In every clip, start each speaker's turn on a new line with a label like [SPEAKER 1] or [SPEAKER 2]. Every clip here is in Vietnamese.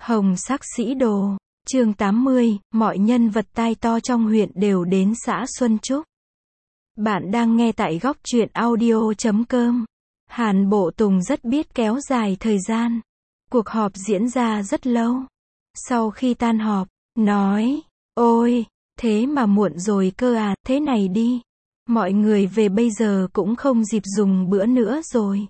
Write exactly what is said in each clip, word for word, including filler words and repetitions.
[SPEAKER 1] Hồng sắc sĩ đồ. Chương tám mươi, mọi nhân vật tai to trong huyện đều đến xã Xuân Trúc. Bạn đang nghe tại góc truyện audio chấm com. Hàn Bộ Tùng rất biết kéo dài thời gian. Cuộc họp diễn ra rất lâu. Sau khi tan họp, nói, ôi, thế mà muộn rồi cơ à, thế này đi. Mọi người về bây giờ cũng không dịp dùng bữa nữa rồi.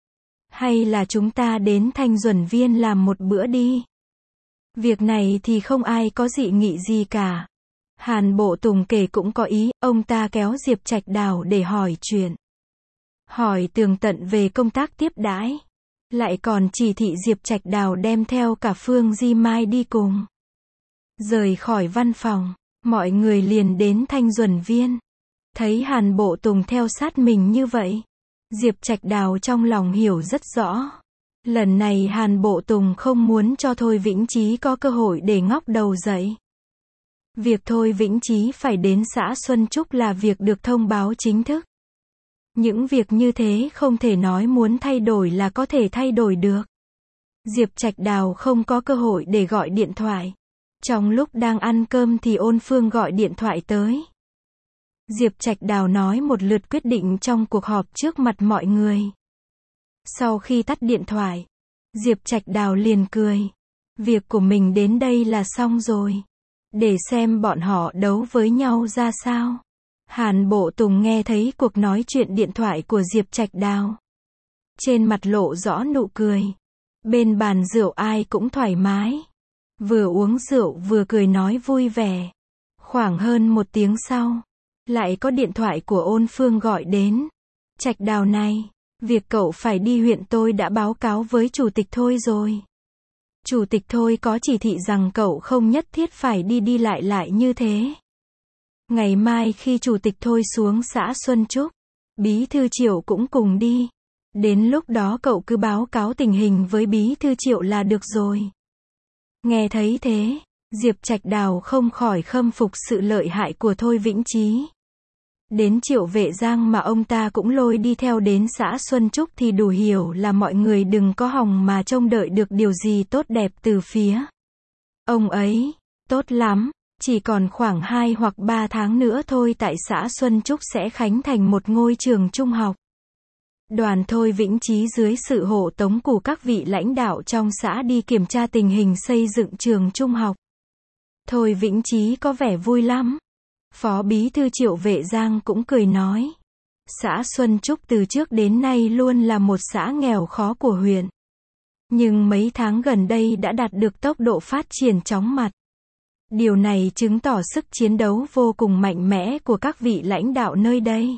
[SPEAKER 1] Hay là chúng ta đến Thanh Duẩn Viên làm một bữa đi. Việc này thì không ai có dị nghị gì cả. Hàn Bộ Tùng kể cũng có ý, ông ta kéo Diệp Trạch Đào để hỏi chuyện. Hỏi tường tận về công tác tiếp đãi. Lại còn chỉ thị Diệp Trạch Đào đem theo cả Phương Di Mai đi cùng. Rời khỏi văn phòng, mọi người liền đến Thanh Duẩn Viên. Thấy Hàn Bộ Tùng theo sát mình như vậy, Diệp Trạch Đào trong lòng hiểu rất rõ. Lần này Hàn Bộ Tùng không muốn cho Thôi Vĩnh Chí có cơ hội để ngóc đầu dậy. Việc Thôi Vĩnh Chí phải đến xã Xuân Trúc là việc được thông báo chính thức. Những việc như thế không thể nói muốn thay đổi là có thể thay đổi được. Diệp Trạch Đào không có cơ hội để gọi điện thoại. Trong lúc đang ăn cơm thì Ôn Phương gọi điện thoại tới. Diệp Trạch Đào nói một lượt quyết định trong cuộc họp trước mặt mọi người. Sau khi tắt điện thoại, Diệp Trạch Đào liền cười. Việc của mình đến đây là xong rồi. Để xem bọn họ đấu với nhau ra sao. Hàn Bộ Tùng nghe thấy cuộc nói chuyện điện thoại của Diệp Trạch Đào. Trên mặt lộ rõ nụ cười. Bên bàn rượu ai cũng thoải mái. Vừa uống rượu vừa cười nói vui vẻ. Khoảng hơn một tiếng sau, lại có điện thoại của Ôn Phương gọi đến. Trạch Đào này, việc cậu phải đi huyện tôi đã báo cáo với chủ tịch Thôi rồi. Chủ tịch Thôi có chỉ thị rằng cậu không nhất thiết phải đi đi lại lại như thế. Ngày mai khi chủ tịch Thôi xuống xã Xuân Trúc, Bí thư Triệu cũng cùng đi. Đến lúc đó cậu cứ báo cáo tình hình với Bí thư Triệu là được rồi. Nghe thấy thế, Diệp Trạch Đào không khỏi khâm phục sự lợi hại của Thôi Vĩnh Chí. Đến Triệu Vệ Giang mà ông ta cũng lôi đi theo đến xã Xuân Trúc thì đủ hiểu là mọi người đừng có hòng mà trông đợi được điều gì tốt đẹp từ phía ông ấy. Tốt lắm, chỉ còn khoảng hai hoặc ba tháng nữa thôi tại xã Xuân Trúc sẽ khánh thành một ngôi trường trung học. Đoàn Thôi Vĩnh Chí dưới sự hộ tống của các vị lãnh đạo trong xã đi kiểm tra tình hình xây dựng trường trung học. Thôi Vĩnh Chí có vẻ vui lắm. Phó Bí thư Triệu Vệ Giang cũng cười nói. Xã Xuân Trúc từ trước đến nay luôn là một xã nghèo khó của huyện. Nhưng mấy tháng gần đây đã đạt được tốc độ phát triển chóng mặt. Điều này chứng tỏ sức chiến đấu vô cùng mạnh mẽ của các vị lãnh đạo nơi đây.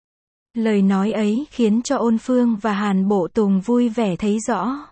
[SPEAKER 1] Lời nói ấy khiến cho Ôn Phương và Hàn Bộ Tùng vui vẻ thấy rõ.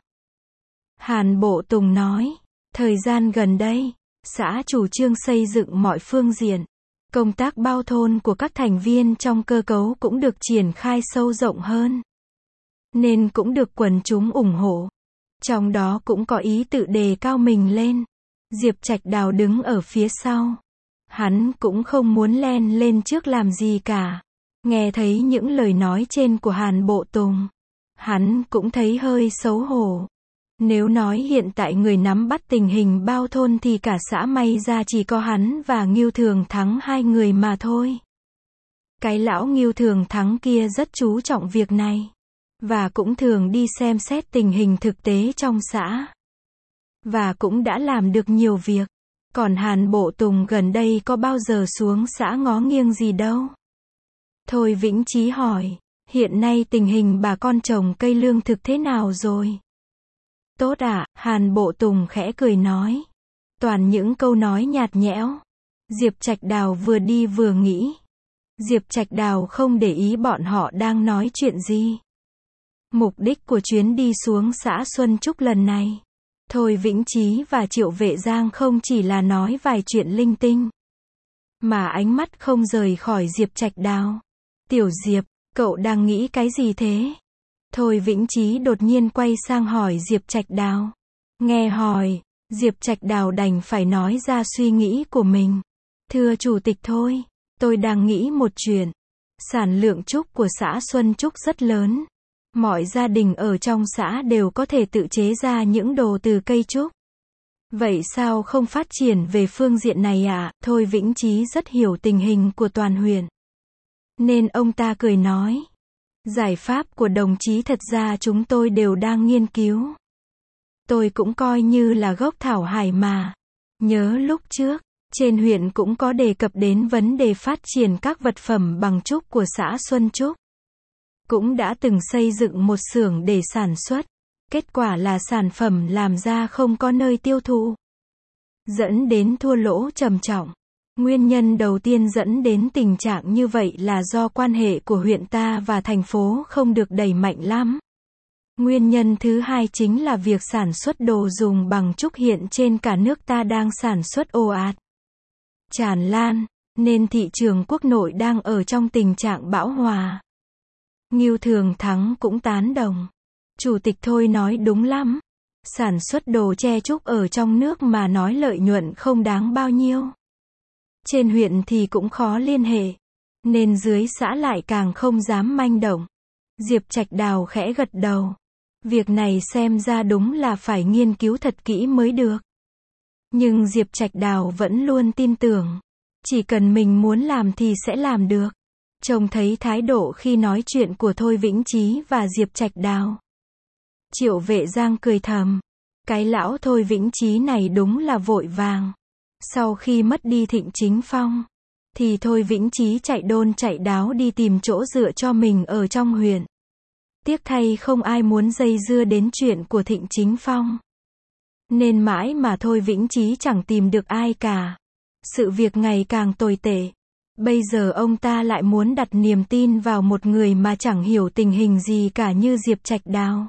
[SPEAKER 1] Hàn Bộ Tùng nói, thời gian gần đây, xã chủ trương xây dựng mọi phương diện. Công tác bao thôn của các thành viên trong cơ cấu cũng được triển khai sâu rộng hơn. Nên cũng được quần chúng ủng hộ. Trong đó cũng có ý tự đề cao mình lên. Diệp Trạch Đào đứng ở phía sau. Hắn cũng không muốn len lên trước làm gì cả. Nghe thấy những lời nói trên của Hàn Bộ Tùng, hắn cũng thấy hơi xấu hổ. Nếu nói hiện tại người nắm bắt tình hình bao thôn thì cả xã may ra chỉ có hắn và Ngưu Thường Thắng hai người mà thôi. Cái lão Ngưu Thường Thắng kia rất chú trọng việc này. Và cũng thường đi xem xét tình hình thực tế trong xã. Và cũng đã làm được nhiều việc. Còn Hàn Bộ Tùng gần đây có bao giờ xuống xã ngó nghiêng gì đâu. Thôi Vĩnh Chí hỏi, hiện nay tình hình bà con trồng cây lương thực thế nào rồi? Tốt ạ, à, Hàn Bộ Tùng khẽ cười nói. Toàn những câu nói nhạt nhẽo. Diệp Trạch Đào vừa đi vừa nghĩ. Diệp Trạch Đào không để ý bọn họ đang nói chuyện gì. Mục đích của chuyến đi xuống xã Xuân Trúc lần này, Thôi Vĩnh Chí và Triệu Vệ Giang không chỉ là nói vài chuyện linh tinh, mà ánh mắt không rời khỏi Diệp Trạch Đào. Tiểu Diệp, cậu đang nghĩ cái gì thế? Thôi Vĩnh Chí đột nhiên quay sang hỏi Diệp Trạch Đào. Nghe hỏi, Diệp Trạch Đào đành phải nói ra suy nghĩ của mình. Thưa Chủ tịch Thôi, tôi đang nghĩ một chuyện. Sản lượng trúc của xã Xuân Trúc rất lớn. Mọi gia đình ở trong xã đều có thể tự chế ra những đồ từ cây trúc. Vậy sao không phát triển về phương diện này ạ? Thôi Vĩnh Chí rất hiểu tình hình của toàn huyện. Nên ông ta cười nói. Giải pháp của đồng chí thật ra chúng tôi đều đang nghiên cứu. Tôi cũng coi như là gốc thảo hải mà. Nhớ lúc trước, trên huyện cũng có đề cập đến vấn đề phát triển các vật phẩm bằng trúc của xã Xuân Trúc. Cũng đã từng xây dựng một xưởng để sản xuất. Kết quả là sản phẩm làm ra không có nơi tiêu thụ, dẫn đến thua lỗ trầm trọng. Nguyên nhân đầu tiên dẫn đến tình trạng như vậy là do quan hệ của huyện ta và thành phố không được đẩy mạnh lắm. Nguyên nhân thứ hai chính là việc sản xuất đồ dùng bằng trúc hiện trên cả nước ta đang sản xuất ồ ạt, tràn lan, nên thị trường quốc nội đang ở trong tình trạng bão hòa. Ngưu Thường Thắng cũng tán đồng. Chủ tịch Thôi nói đúng lắm. Sản xuất đồ tre trúc ở trong nước mà nói lợi nhuận không đáng bao nhiêu. Trên huyện thì cũng khó liên hệ. Nên dưới xã lại càng không dám manh động. Diệp Trạch Đào khẽ gật đầu. Việc này xem ra đúng là phải nghiên cứu thật kỹ mới được. Nhưng Diệp Trạch Đào vẫn luôn tin tưởng. Chỉ cần mình muốn làm thì sẽ làm được. Trông thấy thái độ khi nói chuyện của Thôi Vĩnh Chí và Diệp Trạch Đào. Triệu Vệ Giang cười thầm. Cái lão Thôi Vĩnh Chí này đúng là vội vàng. Sau khi mất đi Thịnh Chính Phong, thì Thôi Vĩnh Chí chạy đôn chạy đáo đi tìm chỗ dựa cho mình ở trong huyện. Tiếc thay không ai muốn dây dưa đến chuyện của Thịnh Chính Phong. Nên mãi mà Thôi Vĩnh Chí chẳng tìm được ai cả. Sự việc ngày càng tồi tệ. Bây giờ ông ta lại muốn đặt niềm tin vào một người mà chẳng hiểu tình hình gì cả như Diệp Trạch Đào.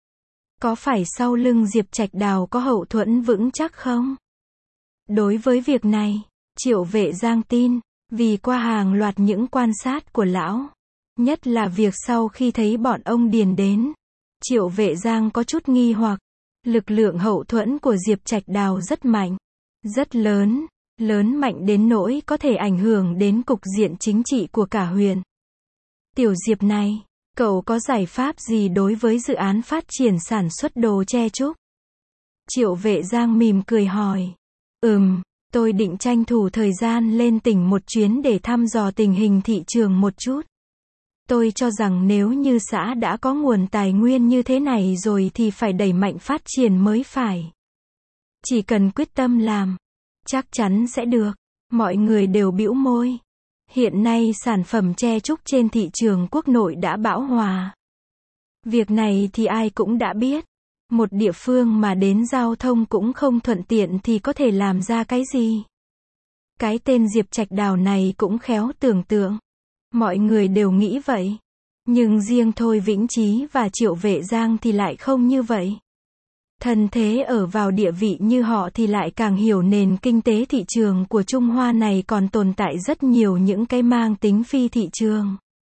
[SPEAKER 1] Có phải sau lưng Diệp Trạch Đào có hậu thuẫn vững chắc không? Đối với việc này, Triệu Vệ Giang tin, vì qua hàng loạt những quan sát của lão, nhất là việc sau khi thấy bọn ông Điền đến, Triệu Vệ Giang có chút nghi hoặc. Lực lượng hậu thuẫn của Diệp Trạch Đào rất mạnh, rất lớn, lớn mạnh đến nỗi có thể ảnh hưởng đến cục diện chính trị của cả huyện. Tiểu Diệp này, cậu có giải pháp gì đối với dự án phát triển sản xuất đồ tre trúc? Triệu Vệ Giang mỉm cười hỏi. Ừm, tôi định tranh thủ thời gian lên tỉnh một chuyến để thăm dò tình hình thị trường một chút. Tôi cho rằng nếu như xã đã có nguồn tài nguyên như thế này rồi thì phải đẩy mạnh phát triển mới phải. Chỉ cần quyết tâm làm, chắc chắn sẽ được. Mọi người đều bĩu môi. Hiện nay sản phẩm tre trúc trên thị trường quốc nội đã bão hòa. Việc này thì ai cũng đã biết. Một địa phương mà đến giao thông cũng không thuận tiện thì có thể làm ra cái gì? Cái tên Diệp Trạch Đào này cũng khéo tưởng tượng. Mọi người đều nghĩ vậy. Nhưng riêng Thôi Vĩnh Chí và Triệu Vệ Giang thì lại không như vậy. Thân thế ở vào địa vị như họ thì lại càng hiểu nền kinh tế thị trường của Trung Hoa này còn tồn tại rất nhiều những cái mang tính phi thị trường.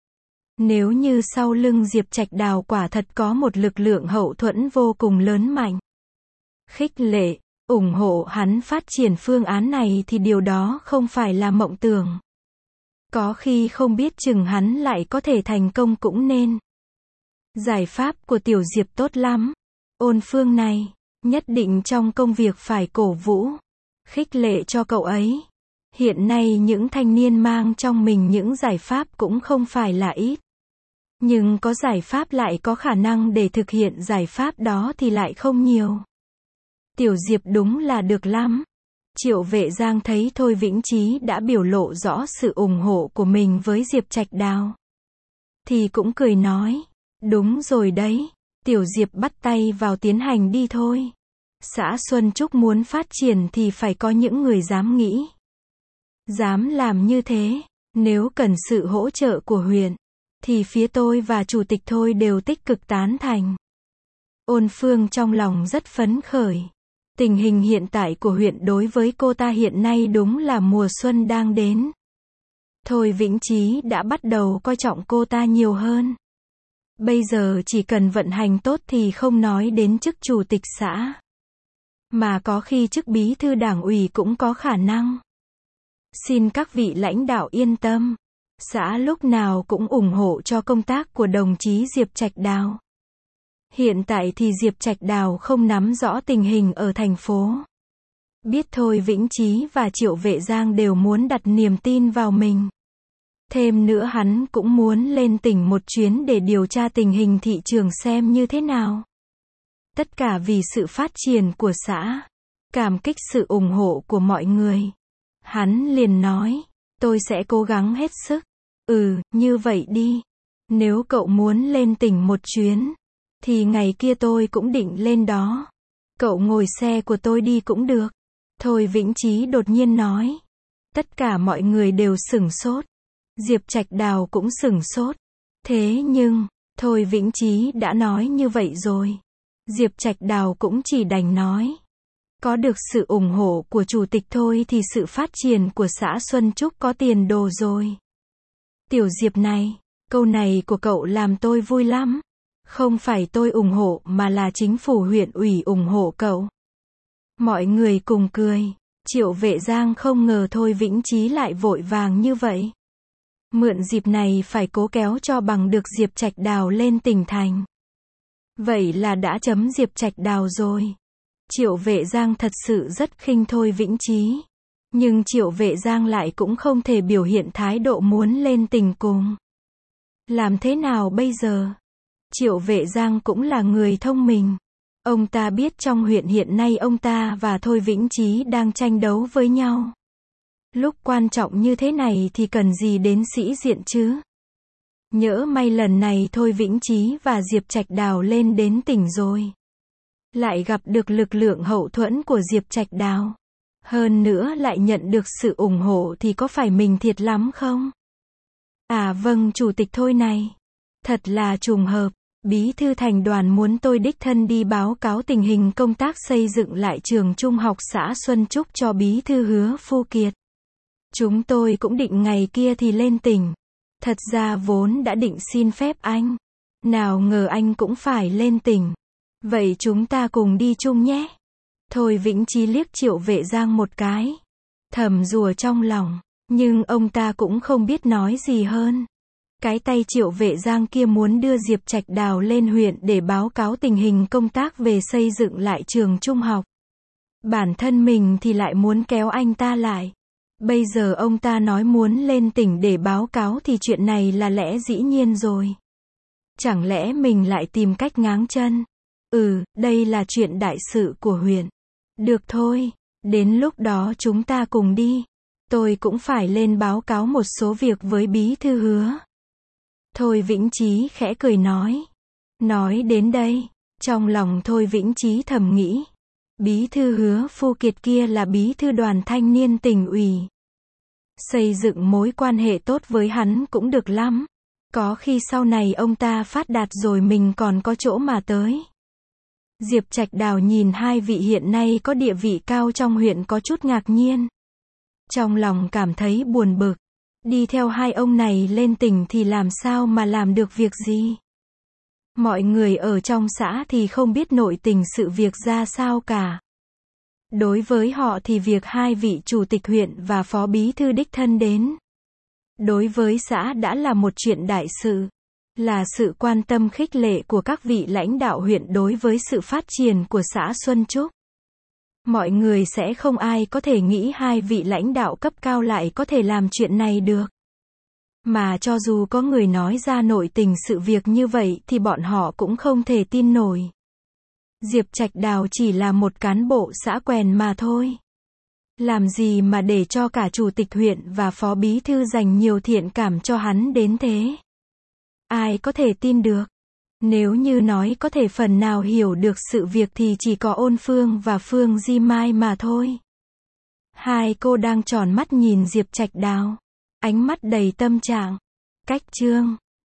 [SPEAKER 1] Nếu như sau lưng Diệp Trạch Đào quả thật có một lực lượng hậu thuẫn vô cùng lớn mạnh, khích lệ, ủng hộ hắn phát triển phương án này thì điều đó không phải là mộng tưởng. Có khi không biết chừng hắn lại có thể thành công cũng nên. Giải pháp của Tiểu Diệp tốt lắm. Ôn Phương này, nhất định trong công việc phải cổ vũ, khích lệ cho cậu ấy. Hiện nay những thanh niên mang trong mình những giải pháp cũng không phải là ít. Nhưng có giải pháp lại có khả năng để thực hiện giải pháp đó thì lại không nhiều. Tiểu Diệp đúng là được lắm. Triệu Vệ Giang thấy Thôi Vĩnh Chí đã biểu lộ rõ sự ủng hộ của mình với Diệp Trạch Đào, thì cũng cười nói, đúng rồi đấy, Tiểu Diệp bắt tay vào tiến hành đi thôi. Xã Xuân Trúc muốn phát triển thì phải có những người dám nghĩ, dám làm như thế. Nếu cần sự hỗ trợ của huyện, thì phía tôi và chủ tịch Thôi đều tích cực tán thành. Ôn Phương trong lòng rất phấn khởi. Tình hình hiện tại của huyện đối với cô ta hiện nay đúng là mùa xuân đang đến. Thôi Vĩnh Chí đã bắt đầu coi trọng cô ta nhiều hơn. Bây giờ chỉ cần vận hành tốt thì không nói đến chức chủ tịch xã, mà có khi chức bí thư đảng ủy cũng có khả năng. Xin các vị lãnh đạo yên tâm, xã lúc nào cũng ủng hộ cho công tác của đồng chí Diệp Trạch Đào. Hiện tại thì Diệp Trạch Đào không nắm rõ tình hình ở thành phố. Biết Thôi Vĩnh Chí và Triệu Vệ Giang đều muốn đặt niềm tin vào mình. Thêm nữa hắn cũng muốn lên tỉnh một chuyến để điều tra tình hình thị trường xem như thế nào. Tất cả vì sự phát triển của xã. Cảm kích sự ủng hộ của mọi người. Hắn liền nói, tôi sẽ cố gắng hết sức. Ừ, như vậy đi. Nếu cậu muốn lên tỉnh một chuyến, thì ngày kia tôi cũng định lên đó. Cậu ngồi xe của tôi đi cũng được. Thôi Vĩnh Chí đột nhiên nói. Tất cả mọi người đều sửng sốt. Diệp Trạch Đào cũng sửng sốt. Thế nhưng, Thôi Vĩnh Chí đã nói như vậy rồi. Diệp Trạch Đào cũng chỉ đành nói. Có được sự ủng hộ của chủ tịch Thôi thì sự phát triển của xã Xuân Trúc có tiền đồ rồi. Tiểu Diệp này, câu này của cậu làm tôi vui lắm. Không phải tôi ủng hộ mà là chính phủ huyện ủy ủng hộ cậu. Mọi người cùng cười. Triệu Vệ Giang không ngờ Thôi Vĩnh Chí lại vội vàng như vậy. Mượn dịp này phải cố kéo cho bằng được Diệp Trạch Đào lên tỉnh thành. Vậy là đã chấm Diệp Trạch Đào rồi. Triệu Vệ Giang thật sự rất khinh Thôi Vĩnh Chí. Nhưng Triệu Vệ Giang lại cũng không thể biểu hiện thái độ muốn lên tỉnh cùng. Làm thế nào bây giờ? Triệu Vệ Giang cũng là người thông minh. Ông ta biết trong huyện hiện nay ông ta và Thôi Vĩnh Chí đang tranh đấu với nhau. Lúc quan trọng như thế này thì cần gì đến sĩ diện chứ? Nhỡ may lần này Thôi Vĩnh Chí và Diệp Trạch Đào lên đến tỉnh rồi. Lại gặp được lực lượng hậu thuẫn của Diệp Trạch Đào. Hơn nữa lại nhận được sự ủng hộ thì có phải mình thiệt lắm không? À vâng chủ tịch Thôi này. Thật là trùng hợp. Bí thư thành đoàn muốn tôi đích thân đi báo cáo tình hình công tác xây dựng lại trường trung học xã Xuân Trúc cho bí thư Hứa Phu Kiệt. Chúng tôi cũng định ngày kia thì lên tỉnh. Thật ra vốn đã định xin phép anh. Nào ngờ anh cũng phải lên tỉnh. Vậy chúng ta cùng đi chung nhé. Thôi Vĩnh Chí liếc Triệu Vệ Giang một cái. Thầm rủa trong lòng. Nhưng ông ta cũng không biết nói gì hơn. Cái tay Triệu Vệ Giang kia muốn đưa Diệp Trạch Đào lên huyện để báo cáo tình hình công tác về xây dựng lại trường trung học. Bản thân mình thì lại muốn kéo anh ta lại. Bây giờ ông ta nói muốn lên tỉnh để báo cáo thì chuyện này là lẽ dĩ nhiên rồi. Chẳng lẽ mình lại tìm cách ngáng chân? Ừ, đây là chuyện đại sự của huyện. Được thôi, đến lúc đó chúng ta cùng đi. Tôi cũng phải lên báo cáo một số việc với bí thư Hứa. Thôi Vĩnh Chí khẽ cười nói. Nói đến đây, trong lòng Thôi Vĩnh Chí thầm nghĩ. Bí thư Hứa Phu Kiệt kia là bí thư đoàn thanh niên tỉnh ủy. Xây dựng mối quan hệ tốt với hắn cũng được lắm. Có khi sau này ông ta phát đạt rồi mình còn có chỗ mà tới. Diệp Trạch Đào nhìn hai vị hiện nay có địa vị cao trong huyện có chút ngạc nhiên. Trong lòng cảm thấy buồn bực. Đi theo hai ông này lên tỉnh thì làm sao mà làm được việc gì? Mọi người ở trong xã thì không biết nội tình sự việc ra sao cả. Đối với họ thì việc hai vị chủ tịch huyện và phó bí thư đích thân đến. Đối với xã đã là một chuyện đại sự. Là sự quan tâm khích lệ của các vị lãnh đạo huyện đối với sự phát triển của xã Xuân Trúc. Mọi người sẽ không ai có thể nghĩ hai vị lãnh đạo cấp cao lại có thể làm chuyện này được. Mà cho dù có người nói ra nội tình sự việc như vậy thì bọn họ cũng không thể tin nổi. Diệp Trạch Đào chỉ là một cán bộ xã quèn mà thôi. Làm gì mà để cho cả chủ tịch huyện và phó bí thư dành nhiều thiện cảm cho hắn đến thế? Ai có thể tin được? Nếu như nói có thể phần nào hiểu được sự việc thì chỉ có Ôn Phương và Phương Di Mai mà thôi. Hai cô đang tròn mắt nhìn Diệp Trạch Đào. Ánh mắt đầy tâm trạng. Cách chương